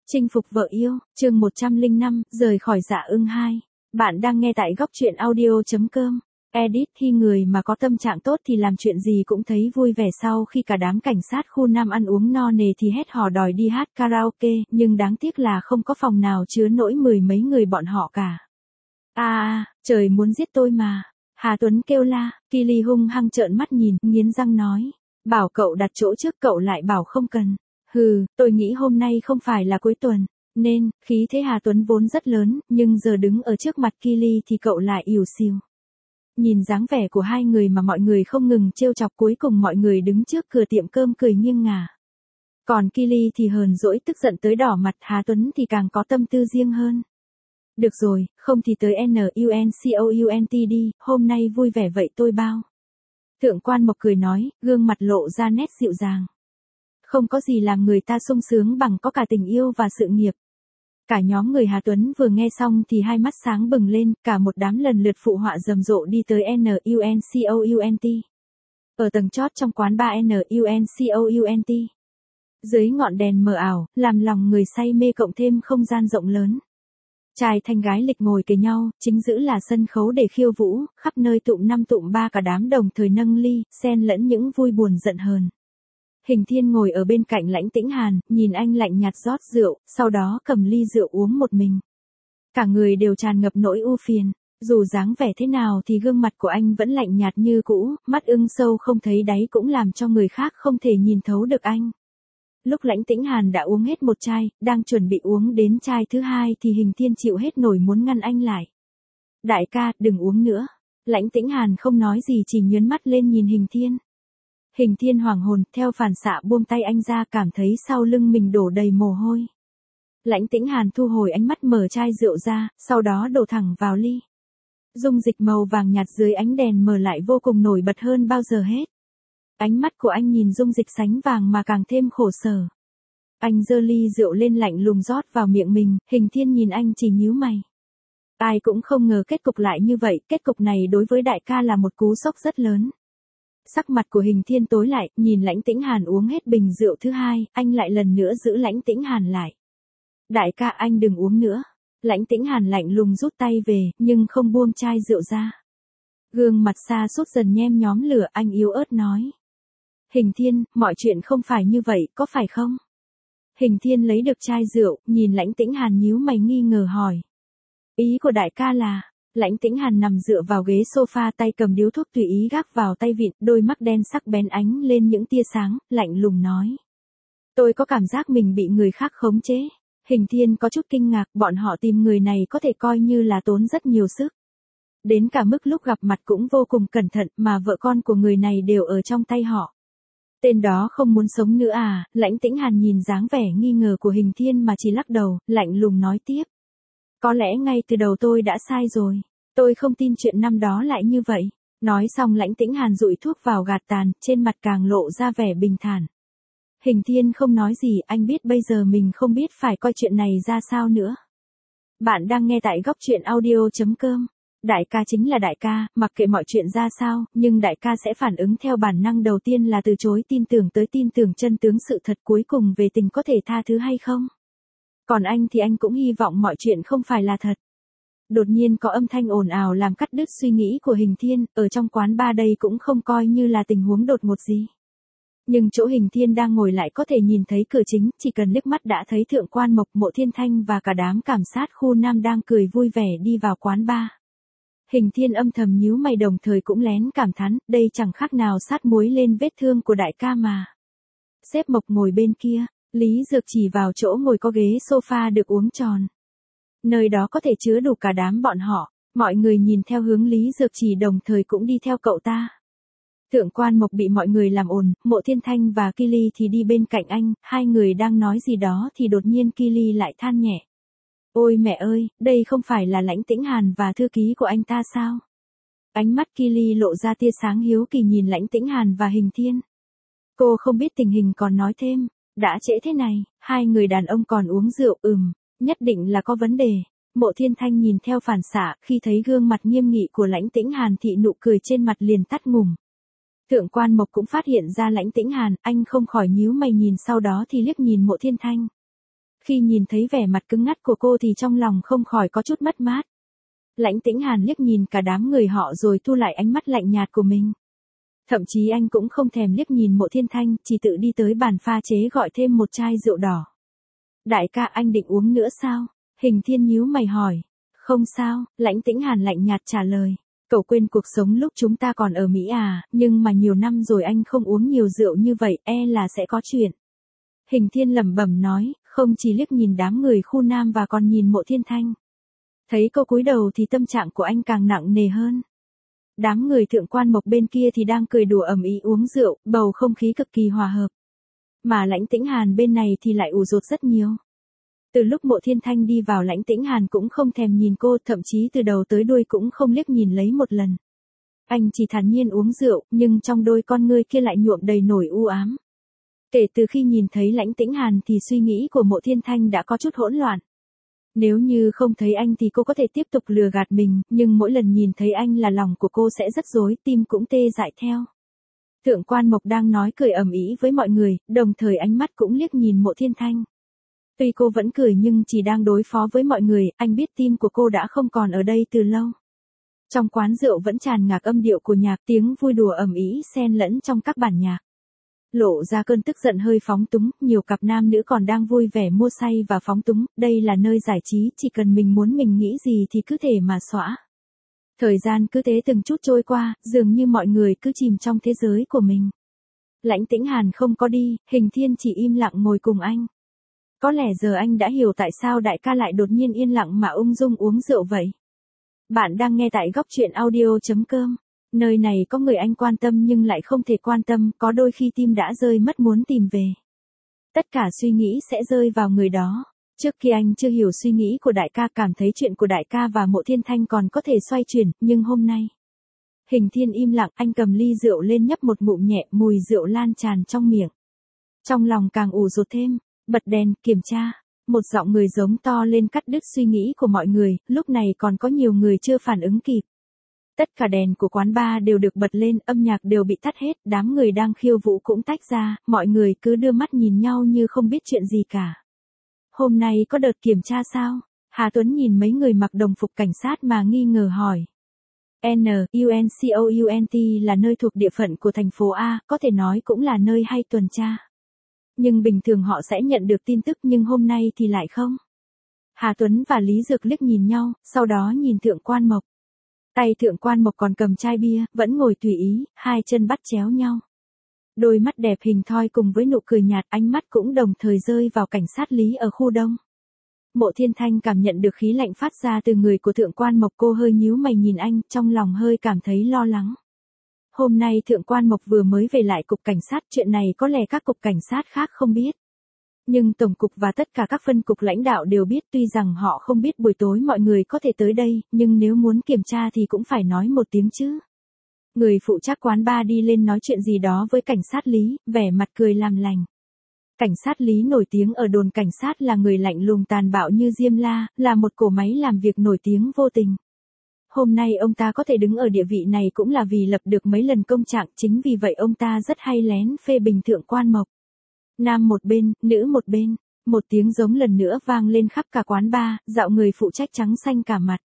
Chinh phục vợ yêu, chương 105, rời khỏi Dạ Ưng 2. Bạn đang nghe tại góc truyện audio.com. Edit: khi người mà có tâm trạng tốt thì làm chuyện gì cũng thấy vui vẻ. Sau khi cả đám cảnh sát khu Nam ăn uống no nề thì hét hò đòi đi hát karaoke, nhưng đáng tiếc là không có phòng nào chứa nổi mười mấy người bọn họ cả. Trời muốn giết tôi mà. Hà Tuấn kêu la, Kylie hung hăng trợn mắt nhìn, nghiến răng nói. Bảo cậu đặt chỗ trước cậu lại bảo không cần. Tôi nghĩ hôm nay không phải là cuối tuần, nên, khí thế Hà Tuấn vốn rất lớn, nhưng giờ đứng ở trước mặt Kylie thì cậu lại ỉu xìu. Nhìn dáng vẻ của hai người mà mọi người không ngừng trêu chọc, cuối cùng mọi người đứng trước cửa tiệm cơm cười nghiêng ngả. Còn Kylie thì hờn dỗi tức giận tới đỏ mặt, Hà Tuấn thì càng có tâm tư riêng hơn. Được rồi, không thì tới NUNCOUNT đi, hôm nay vui vẻ vậy tôi bao. Thượng quan Mộc cười nói, gương mặt lộ ra nét dịu dàng. Không có gì làm người ta sung sướng bằng có cả tình yêu và sự nghiệp. Cả nhóm người Hà Tuấn vừa nghe xong thì hai mắt sáng bừng lên, cả một đám lần lượt phụ họa rầm rộ đi tới NUNCOUNT. Ở tầng chót trong quán bar NUNCOUNT. Dưới ngọn đèn mờ ảo, làm lòng người say mê cộng thêm không gian rộng lớn. Trai thanh gái lịch ngồi kề nhau, chính giữa là sân khấu để khiêu vũ, khắp nơi tụm năm tụm ba, cả đám đồng thời nâng ly, xen lẫn những vui buồn giận hờn. Hình Thiên ngồi ở bên cạnh Lãnh Tĩnh Hàn, nhìn anh lạnh nhạt rót rượu, sau đó cầm ly rượu uống một mình. Cả người đều tràn ngập nỗi ưu phiền, dù dáng vẻ thế nào thì gương mặt của anh vẫn lạnh nhạt như cũ, mắt ưng sâu không thấy đáy cũng làm cho người khác không thể nhìn thấu được anh. Lúc Lãnh Tĩnh Hàn đã uống hết một chai, đang chuẩn bị uống đến chai thứ hai thì Hình Thiên chịu hết nổi muốn ngăn anh lại. Đại ca, đừng uống nữa. Lãnh Tĩnh Hàn không nói gì, chỉ nhướng mắt lên nhìn Hình Thiên. Hình Thiên hoảng hồn, theo phản xạ buông tay anh ra, cảm thấy sau lưng mình đổ đầy mồ hôi. Lãnh Tĩnh Hàn thu hồi ánh mắt, mở chai rượu ra, sau đó đổ thẳng vào ly. Dung dịch màu vàng nhạt dưới ánh đèn mờ lại vô cùng nổi bật hơn bao giờ hết. Ánh mắt của anh nhìn dung dịch sánh vàng mà càng thêm khổ sở. Anh giơ ly rượu lên lạnh lùng rót vào miệng mình, Hình Thiên nhìn anh chỉ nhíu mày. Ai cũng không ngờ kết cục lại như vậy, kết cục này đối với đại ca là một cú sốc rất lớn. Sắc mặt của Hình Thiên tối lại, nhìn Lãnh Tĩnh Hàn uống hết bình rượu thứ hai, anh lại lần nữa giữ Lãnh Tĩnh Hàn lại. Đại ca, anh đừng uống nữa. Lãnh Tĩnh Hàn lạnh lùng rút tay về, nhưng không buông chai rượu ra. Gương mặt sa sút dần nhem nhóm lửa, anh yếu ớt nói. Hình Thiên, mọi chuyện không phải như vậy, có phải không? Hình Thiên lấy được chai rượu, nhìn Lãnh Tĩnh Hàn nhíu mày nghi ngờ hỏi. Ý của đại ca là... Lãnh Tĩnh Hàn nằm dựa vào ghế sofa, tay cầm điếu thuốc tùy ý gác vào tay vịn, đôi mắt đen sắc bén ánh lên những tia sáng, lạnh lùng nói. Tôi có cảm giác mình bị người khác khống chế. Hình Thiên có chút kinh ngạc, bọn họ tìm người này có thể coi như là tốn rất nhiều sức. Đến cả mức lúc gặp mặt cũng vô cùng cẩn thận, mà vợ con của người này đều ở trong tay họ. Tên đó không muốn sống nữa à? Lãnh Tĩnh Hàn nhìn dáng vẻ nghi ngờ của Hình Thiên mà chỉ lắc đầu, lạnh lùng nói tiếp. Có lẽ ngay từ đầu tôi đã sai rồi. Tôi không tin chuyện năm đó lại như vậy. Nói xong Lãnh Tĩnh Hàn dụi thuốc vào gạt tàn, trên mặt càng lộ ra vẻ bình thản. Hình Thiên không nói gì, anh biết bây giờ mình không biết phải coi chuyện này ra sao nữa. Bạn đang nghe tại góc truyện audio.com. Đại ca chính là đại ca, mặc kệ mọi chuyện ra sao, nhưng đại ca sẽ phản ứng theo bản năng, đầu tiên là từ chối tin tưởng tới tin tưởng chân tướng sự thật, cuối cùng về tình có thể tha thứ hay không. Còn anh thì anh cũng hy vọng mọi chuyện không phải là thật. Đột nhiên có âm thanh ồn ào làm cắt đứt suy nghĩ của Hình Thiên, ở trong quán bar đây cũng không coi như là tình huống đột ngột gì. Nhưng chỗ Hình Thiên đang ngồi lại có thể nhìn thấy cửa chính, chỉ cần liếc mắt đã thấy Thượng quan Mộc, Mộ Thiên Thanh và cả đám cảnh sát khu Nam đang cười vui vẻ đi vào quán bar. Hình Thiên âm thầm nhíu mày, đồng thời cũng lén cảm thán, đây chẳng khác nào sát muối lên vết thương của đại ca mà. Sếp Mộc ngồi bên kia, Lý Dược chỉ vào chỗ ngồi có ghế sofa được uống tròn. Nơi đó có thể chứa đủ cả đám bọn họ, mọi người nhìn theo hướng Lý Dược chỉ đồng thời cũng đi theo cậu ta. Thượng quan Mộc bị mọi người làm ồn, Mộ Thiên Thanh và Kylie thì đi bên cạnh anh, hai người đang nói gì đó thì đột nhiên Kylie lại than nhẹ. Ôi mẹ ơi, đây không phải là Lãnh Tĩnh Hàn và thư ký của anh ta sao? Ánh mắt Kylie lộ ra tia sáng hiếu kỳ nhìn Lãnh Tĩnh Hàn và Hình Thiên. Cô không biết tình hình còn nói thêm, đã trễ thế này, hai người đàn ông còn uống rượu, nhất định là có vấn đề. Mộ Thiên Thanh nhìn theo phản xạ, khi thấy gương mặt nghiêm nghị của Lãnh Tĩnh Hàn thì nụ cười trên mặt liền tắt ngủm. Thượng quan Mộc cũng phát hiện ra Lãnh Tĩnh Hàn, anh không khỏi nhíu mày nhìn, sau đó thì liếc nhìn Mộ Thiên Thanh. Khi nhìn thấy vẻ mặt cứng ngắc của cô thì trong lòng không khỏi có chút mất mát. Lãnh Tĩnh Hàn liếc nhìn cả đám người họ rồi thu lại ánh mắt lạnh nhạt của mình. Thậm chí anh cũng không thèm liếc nhìn Mộ Thiên Thanh, chỉ tự đi tới bàn pha chế gọi thêm một chai rượu đỏ. Đại ca, anh định uống nữa sao? Hình Thiên nhíu mày hỏi. Không sao, Lãnh Tĩnh Hàn lạnh nhạt trả lời. Cậu quên cuộc sống lúc chúng ta còn ở Mỹ à, nhưng mà nhiều năm rồi anh không uống nhiều rượu như vậy, e là sẽ có chuyện. Hình Thiên lẩm bẩm nói, không chỉ liếc nhìn đám người khu nam và còn nhìn Mộ Thiên Thanh. Thấy cô cúi đầu thì tâm trạng của anh càng nặng nề hơn. Đám người Thượng Quan Mộc bên kia thì đang cười đùa ầm ĩ uống rượu, bầu không khí cực kỳ hòa hợp. Mà Lãnh Tĩnh Hàn bên này thì lại ủ rột rất nhiều. Từ lúc Mộ Thiên Thanh đi vào, Lãnh Tĩnh Hàn cũng không thèm nhìn cô, thậm chí từ đầu tới đuôi cũng không liếc nhìn lấy một lần. Anh chỉ thản nhiên uống rượu, nhưng trong đôi con ngươi kia lại nhuộm đầy nổi u ám. Kể từ khi nhìn thấy Lãnh Tĩnh Hàn thì suy nghĩ của Mộ Thiên Thanh đã có chút hỗn loạn. Nếu như không thấy anh thì cô có thể tiếp tục lừa gạt mình, nhưng mỗi lần nhìn thấy anh là lòng của cô sẽ rất rối, tim cũng tê dại theo. Thượng Quan Mộc đang nói cười ầm ĩ với mọi người, đồng thời ánh mắt cũng liếc nhìn Mộ Thiên Thanh. Tuy cô vẫn cười nhưng chỉ đang đối phó với mọi người, anh biết tim của cô đã không còn ở đây từ lâu. Trong quán rượu vẫn tràn ngập âm điệu của nhạc, tiếng vui đùa ầm ĩ xen lẫn trong các bản nhạc. Lộ ra cơn tức giận hơi phóng túng, nhiều cặp nam nữ còn đang vui vẻ mua say và phóng túng, đây là nơi giải trí, chỉ cần mình muốn mình nghĩ gì thì cứ thể mà xõa. Thời gian cứ thế từng chút trôi qua, dường như mọi người cứ chìm trong thế giới của mình. Lãnh Tĩnh Hàn không có đi, Hình Thiên chỉ im lặng ngồi cùng anh. Có lẽ giờ anh đã hiểu tại sao đại ca lại đột nhiên yên lặng mà ung dung uống rượu vậy. Bạn đang nghe tại góc truyện audio.com. Nơi này có người anh quan tâm nhưng lại không thể quan tâm, có đôi khi tim đã rơi mất muốn tìm về. Tất cả suy nghĩ sẽ rơi vào người đó. Trước khi anh chưa hiểu suy nghĩ của đại ca, cảm thấy chuyện của đại ca và Mộ Thiên Thanh còn có thể xoay chuyển, nhưng hôm nay. Hình Thiên im lặng, anh cầm ly rượu lên nhấp một ngụm nhẹ, mùi rượu lan tràn trong miệng. Trong lòng càng ủ rột thêm, bật đèn, kiểm tra. Một giọng người giống to lên cắt đứt suy nghĩ của mọi người, lúc này còn có nhiều người chưa phản ứng kịp. Tất cả đèn của quán bar đều được bật lên, âm nhạc đều bị tắt hết, đám người đang khiêu vũ cũng tách ra, mọi người cứ đưa mắt nhìn nhau như không biết chuyện gì cả. Hôm nay có đợt kiểm tra sao? Hà Tuấn nhìn mấy người mặc đồng phục cảnh sát mà nghi ngờ hỏi. NUNCOUNT là nơi thuộc địa phận của thành phố A, có thể nói cũng là nơi hay tuần tra. Nhưng bình thường họ sẽ nhận được tin tức, nhưng hôm nay thì lại không. Hà Tuấn và Lý Dược liếc nhìn nhau, sau đó nhìn Thượng Quan Mộc. Tay Thượng Quan Mộc còn cầm chai bia, vẫn ngồi tùy ý, hai chân bắt chéo nhau. Đôi mắt đẹp hình thoi cùng với nụ cười nhạt, ánh mắt cũng đồng thời rơi vào cảnh sát Lý ở khu đông. Mộ Thiên Thanh cảm nhận được khí lạnh phát ra từ người của Thượng Quan Mộc, cô hơi nhíu mày nhìn anh, trong lòng hơi cảm thấy lo lắng. Hôm nay Thượng Quan Mộc vừa mới về lại cục cảnh sát, chuyện này có lẽ các cục cảnh sát khác không biết. Nhưng Tổng cục và tất cả các phân cục lãnh đạo đều biết, tuy rằng họ không biết buổi tối mọi người có thể tới đây, nhưng nếu muốn kiểm tra thì cũng phải nói một tiếng chứ. Người phụ trách quán bar đi lên nói chuyện gì đó với cảnh sát Lý, vẻ mặt cười làm lành. Cảnh sát Lý nổi tiếng ở đồn cảnh sát là người lạnh lùng tàn bạo như Diêm La, là một cỗ máy làm việc nổi tiếng vô tình. Hôm nay ông ta có thể đứng ở địa vị này cũng là vì lập được mấy lần công trạng, chính vì vậy ông ta rất hay lén phê bình Thượng Quan Mộc. Nam một bên, nữ một bên, một tiếng giống lần nữa vang lên khắp cả quán bar, dạo người phụ trách trắng xanh cả mặt.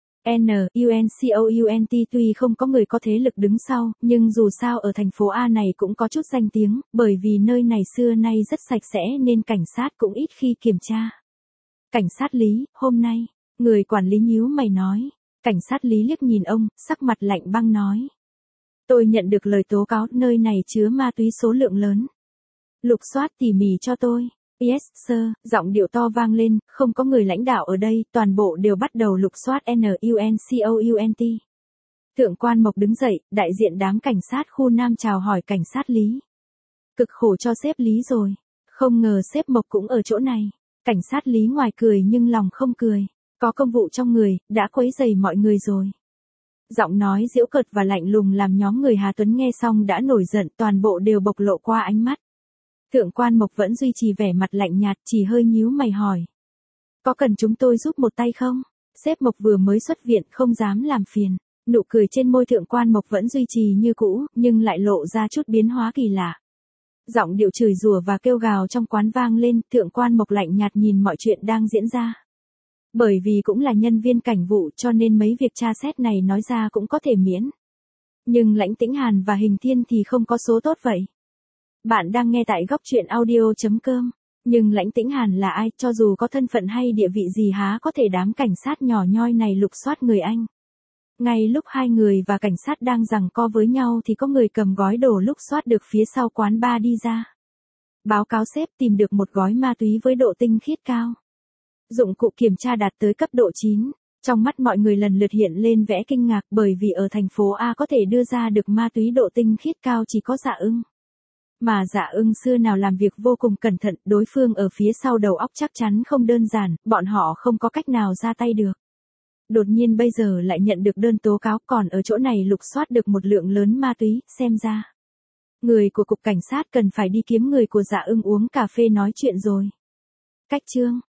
NUNCOUNT tuy không có người có thế lực đứng sau, nhưng dù sao ở thành phố A này cũng có chút danh tiếng, bởi vì nơi này xưa nay rất sạch sẽ nên cảnh sát cũng ít khi kiểm tra. Cảnh sát Lý, hôm nay, người quản lý nhíu mày nói. Cảnh sát Lý liếc nhìn ông, sắc mặt lạnh băng nói. Tôi nhận được lời tố cáo, nơi này chứa ma túy số lượng lớn. Lục soát tỉ mỉ cho tôi. Yes, sir, giọng điệu to vang lên, không có người lãnh đạo ở đây, toàn bộ đều bắt đầu lục soát NUNCOUNT. Thượng Quan Mộc đứng dậy, đại diện đám cảnh sát khu Nam chào hỏi cảnh sát Lý. Cực khổ cho sếp Lý rồi. Không ngờ sếp Mộc cũng ở chỗ này. Cảnh sát Lý ngoài cười nhưng lòng không cười. Có công vụ trong người, đã quấy rầy mọi người rồi. Giọng nói giễu cợt và lạnh lùng làm nhóm người Hà Tuấn nghe xong đã nổi giận, toàn bộ đều bộc lộ qua ánh mắt. Thượng Quan Mộc vẫn duy trì vẻ mặt lạnh nhạt, chỉ hơi nhíu mày hỏi. Có cần chúng tôi giúp một tay không? Sếp Mộc vừa mới xuất viện, không dám làm phiền. Nụ cười trên môi Thượng Quan Mộc vẫn duy trì như cũ, nhưng lại lộ ra chút biến hóa kỳ lạ. Giọng điệu chửi rủa và kêu gào trong quán vang lên, thượng quan Mộc lạnh nhạt nhìn mọi chuyện đang diễn ra. Bởi vì cũng là nhân viên cảnh vụ cho nên mấy việc tra xét này nói ra cũng có thể miễn. Nhưng Lãnh Tĩnh Hàn và Hình Thiên thì không có số tốt vậy. Bạn đang nghe tại góc truyện audio.com. Nhưng Lãnh Tĩnh Hàn là ai, cho dù có thân phận hay địa vị gì há có thể đám cảnh sát nhỏ nhoi này lục soát người anh. Ngay lúc hai người và cảnh sát đang giằng co với nhau thì có người cầm gói đồ lục soát được phía sau quán bar đi ra. Báo cáo sếp tìm được một gói ma túy với độ tinh khiết cao. Dụng cụ kiểm tra đạt tới cấp độ 9. Trong mắt mọi người lần lượt hiện lên vẻ kinh ngạc bởi vì ở thành phố A có thể đưa ra được ma túy độ tinh khiết cao chỉ có Dạ Ưng. Mà Dạ Ưng xưa nào làm việc vô cùng cẩn thận, đối phương ở phía sau đầu óc chắc chắn không đơn giản, bọn họ không có cách nào ra tay được. Đột nhiên bây giờ lại nhận được đơn tố cáo, còn ở chỗ này lục soát được một lượng lớn ma túy, xem ra. Người của cục cảnh sát cần phải đi kiếm người của Dạ Ưng uống cà phê nói chuyện rồi. Cách chương